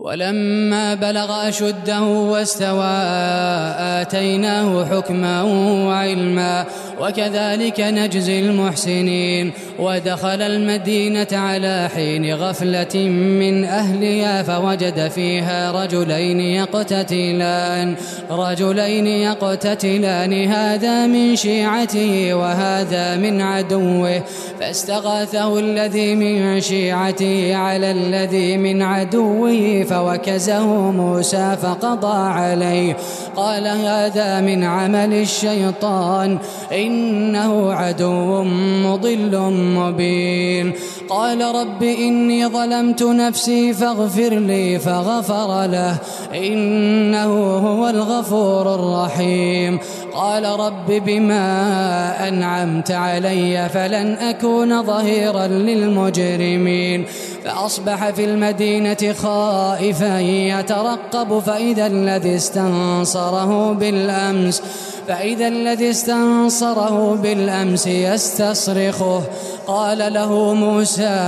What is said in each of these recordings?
ولما بلغ أشده واستوى آتيناه حكما وعلما وكذلك نجزي المحسنين. ودخل المدينة على حين غفلة من أهلها فوجد فيها رجلين يقتتلان هذا من شيعته وهذا من عدوه فاستغاثه الذي من شيعته على الذي من عدوه فوكزه موسى فقضى عليه قال هذا من عمل الشيطان إنه عدو مضل مبين. قال رب إني ظلمت نفسي فاغفر لي فغفر له إنه هو الغفور الرحيم. قال رب بما أنعمت علي فلن أكون ظهيرا للمجرمين. فأصبح في المدينة خائفا يترقب فإذا الذي استنصره بالأمس يستصرخه قال له موسى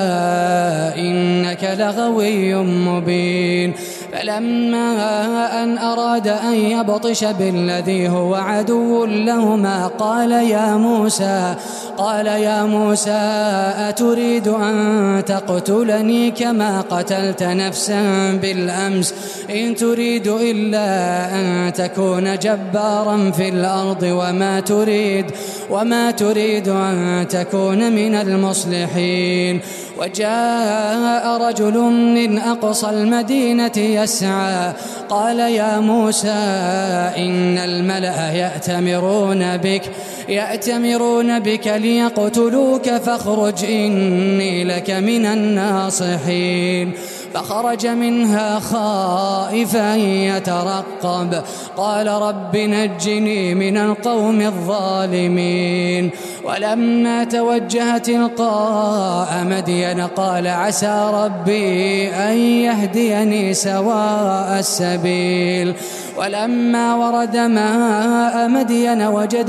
إنك لغوي مبين. فلما أن أراد أن يبطش بالذي هو عدو لهما قال يا موسى أتريد أن تقتلني كما قتلت نفسا بالأمس إن تريد إلا أن تكون جبارا في الأرض وما تريد أن تكون من المصلحين. وجاء رجل من أقصى المدينة يسعى قال يا موسى إن الملأ يأتمرون بك ليقتلوك فاخرج إني لك من الناصحين. فخرج منها خائفا يترقب قال رب نجني من القوم الظالمين. ولما توجه تلقاء مدين قال عسى ربي أن يهديني سواء السبيل. ولما ورد ماء مدين وجد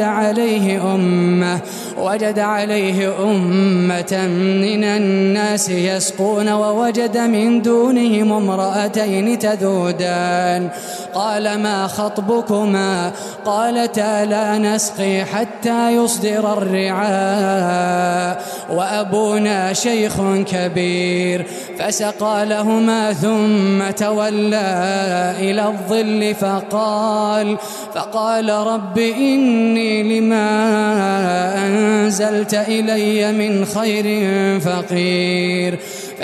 عليه أمة من الناس يسقون ووجد من دونهم امرأتين تذودان قال ما خطبكما قالتا لا نسقي حتى يصدر الرعاء وأبونا شيخ كبير. فسقى لهما ثم تولى إلى الظل فقال رب إني لما أنزلت إلي من خير فقير.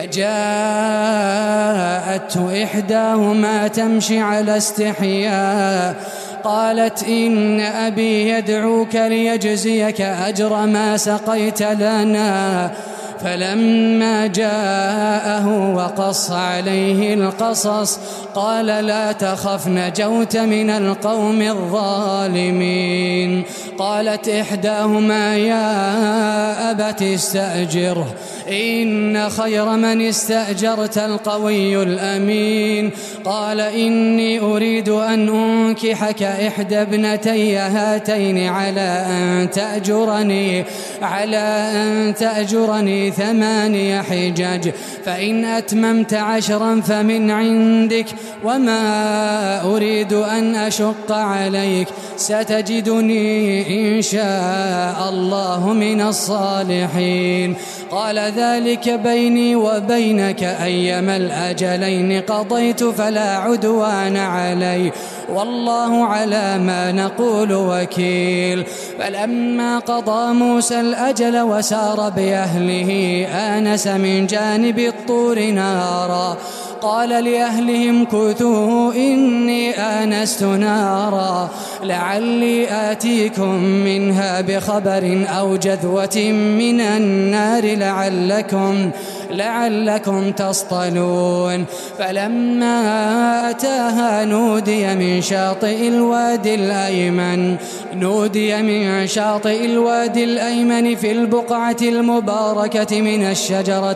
فجاءته إحداهما تمشي على استحياء قالت إن أبي يدعوك ليجزيك أجر ما سقيت لنا. فلما جاءه وقص عليه القصص قال لا تخف نجوت من القوم الظالمين. قالت إحداهما يا أبت استأجره إن خير من استأجرت القوي الأمين. قال إني أريد أن أنكحك إحدى ابنتي هاتين على أن تأجرني 8 حجج فإن أتممت 10 فمن عندك وما أريد أن أشق عليك ستجدني إن شاء الله من الصالحين. قال ذلك بيني وبينك أيما الأجلين قضيت فلا عدوان علي والله على ما نقول وكيل. فلما قضى موسى الأجل وسار بأهله آنس من جانب الطور نارا قال لأهلهم كثوا إني آنست نارا لعلي آتيكم منها بخبر أو جذوة من النار لعلكم تصطلون. فلما أتاها نودي من شاطئ الوادي الأيمن في البقعة المباركة من الشجرة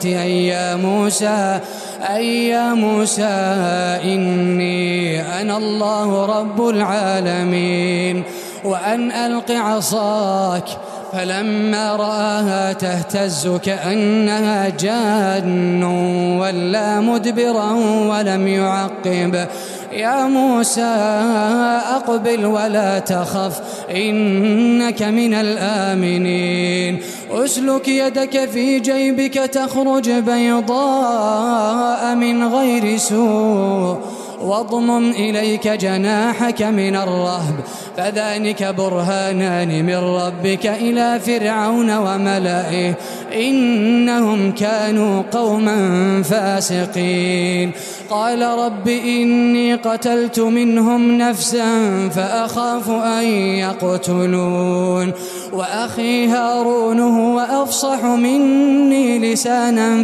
أي يا موسى إني أنا الله رب العالمين وأن ألق عصاك فلما رآها تهتز كأنها جان ولا مدبرا ولم يعقب. يا موسى أقبل ولا تخف إنك من الآمنين. أسلك يدك في جيبك تخرج بيضاء من غير سوء واضمم إليك جناحك من الرهب فذلك برهانان من ربك إلى فرعون وملئه إنهم كانوا قوما فاسقين. قال رب إني قتلت منهم نفسا فأخاف أن يقتلون وأخي هارون هو أفصح مني لسانا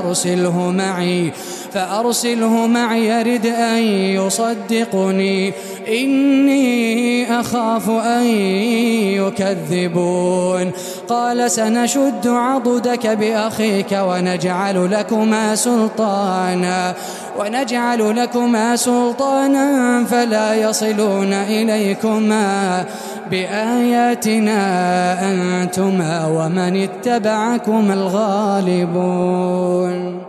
فأرسله معي يرد أن يصدقني إني أخاف أن يكذبون. قال سنشد عضدك بأخيك ونجعل لكما سلطانا فلا يصلون إليكما بآياتنا أنتما ومن اتبعكما الغالبون.